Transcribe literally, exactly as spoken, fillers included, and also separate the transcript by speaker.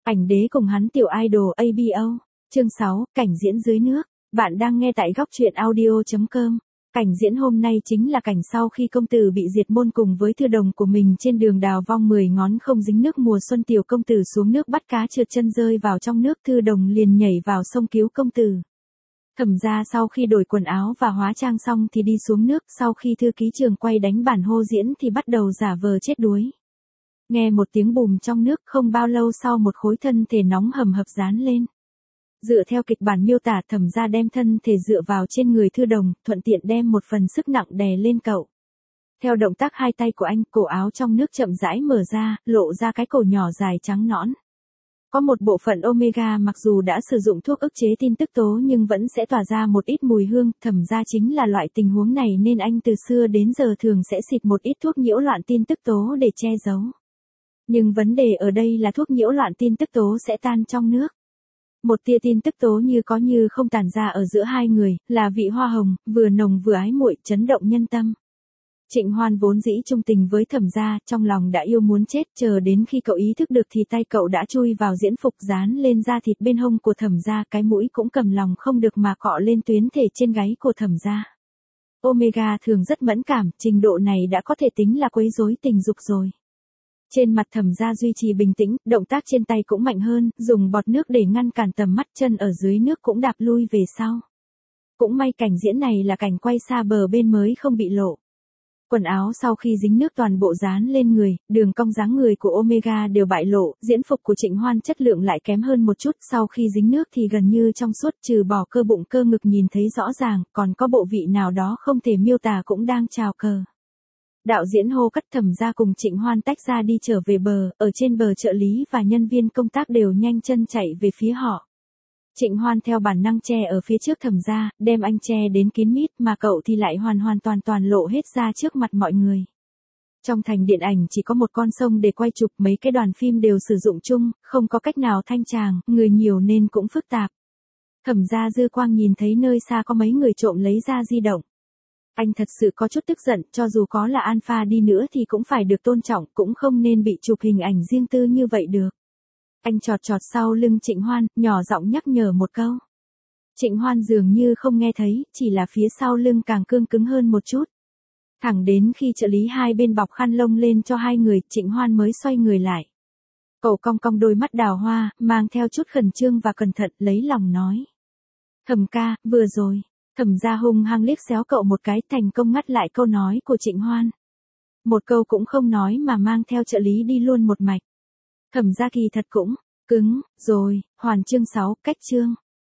Speaker 1: Ảnh đế cùng hắn tiểu idol a bê o. Chương sáu, cảnh diễn dưới nước. Bạn đang nghe tại góc truyện audio chấm com. Cảnh diễn hôm nay chính là cảnh sau khi công tử bị diệt môn cùng với thư đồng của mình trên đường đào vong mười ngón không dính nước mùa xuân, tiểu công tử xuống nước bắt cá trượt chân rơi vào trong nước, thư đồng liền nhảy vào sông cứu công tử. Thẩm gia sau khi đổi quần áo và hóa trang xong thì đi xuống nước, sau khi thư ký trường quay đánh bản hô diễn thì bắt đầu giả vờ chết đuối. Nghe một tiếng bùm trong nước, không bao lâu sau một khối thân thể nóng hầm hập dán lên. Dựa theo kịch bản miêu tả, Thẩm gia đem thân thể dựa vào trên người thư đồng, thuận tiện đem một phần sức nặng đè lên cậu. Theo động tác hai tay của anh, cổ áo trong nước chậm rãi mở ra, lộ ra cái cổ nhỏ dài trắng nõn. Có một bộ phận omega mặc dù đã sử dụng thuốc ức chế tin tức tố nhưng vẫn sẽ tỏa ra một ít mùi hương, Thẩm gia chính là loại tình huống này nên anh từ xưa đến giờ thường sẽ xịt một ít thuốc nhiễu loạn tin tức tố để che giấu. Nhưng vấn đề ở đây là thuốc nhiễu loạn tin tức tố sẽ tan trong nước. Một tia tin tức tố như có như không tản ra ở giữa hai người, là vị hoa hồng, vừa nồng vừa ái muội, chấn động nhân tâm. Trịnh Hoan vốn dĩ trung tình với Thẩm gia, trong lòng đã yêu muốn chết, chờ đến khi cậu ý thức được thì tay cậu đã chui vào diễn phục dán lên da thịt bên hông của Thẩm gia, cái mũi cũng cầm lòng không được mà cọ lên tuyến thể trên gáy của Thẩm gia. Omega thường rất mẫn cảm, trình độ này đã có thể tính là quấy rối tình dục rồi. Trên mặt Thẩm gia duy trì bình tĩnh, động tác trên tay cũng mạnh hơn, dùng bọt nước để ngăn cản tầm mắt, chân ở dưới nước cũng đạp lui về sau. Cũng may cảnh diễn này là cảnh quay xa bờ bên mới không bị lộ. Quần áo sau khi dính nước toàn bộ dán lên người, đường cong dáng người của Omega đều bại lộ, diễn phục của Trịnh Hoan chất lượng lại kém hơn một chút, sau khi dính nước thì gần như trong suốt, trừ bỏ cơ bụng cơ ngực nhìn thấy rõ ràng, còn có bộ vị nào đó không thể miêu tả cũng đang trào cờ. Đạo diễn hô cắt, Thẩm gia cùng Trịnh Hoan tách ra đi trở về bờ, ở trên bờ trợ lý và nhân viên công tác đều nhanh chân chạy về phía họ. Trịnh Hoan theo bản năng che ở phía trước Thẩm gia, đem anh che đến kín mít, mà cậu thì lại hoàn hoàn toàn toàn lộ hết ra trước mặt mọi người. Trong thành điện ảnh chỉ có một con sông để quay chụp, mấy cái đoàn phim đều sử dụng chung, không có cách nào thanh tràng, người nhiều nên cũng phức tạp. Thẩm gia dư quang nhìn thấy nơi xa có mấy người trộm lấy ra di động. Anh thật sự có chút tức giận, cho dù có là alpha đi nữa thì cũng phải được tôn trọng, cũng không nên bị chụp hình ảnh riêng tư như vậy được. Anh chọt chọt sau lưng Trịnh Hoan, nhỏ giọng nhắc nhở một câu. Trịnh Hoan dường như không nghe thấy, chỉ là phía sau lưng càng cương cứng hơn một chút. Thẳng đến khi trợ lý hai bên bọc khăn lông lên cho hai người, Trịnh Hoan mới xoay người lại. Cậu cong cong đôi mắt đào hoa, mang theo chút khẩn trương và cẩn thận, lấy lòng nói. Thẩm ca, vừa rồi. Thẩm gia hung hăng liếc xéo cậu một cái, thành công ngắt lại câu nói của Trịnh Hoan. Một câu cũng không nói mà mang theo trợ lý đi luôn một mạch. Thẩm gia kỳ thật cũng cứng rồi. Hoàn chương sáu, cách chương.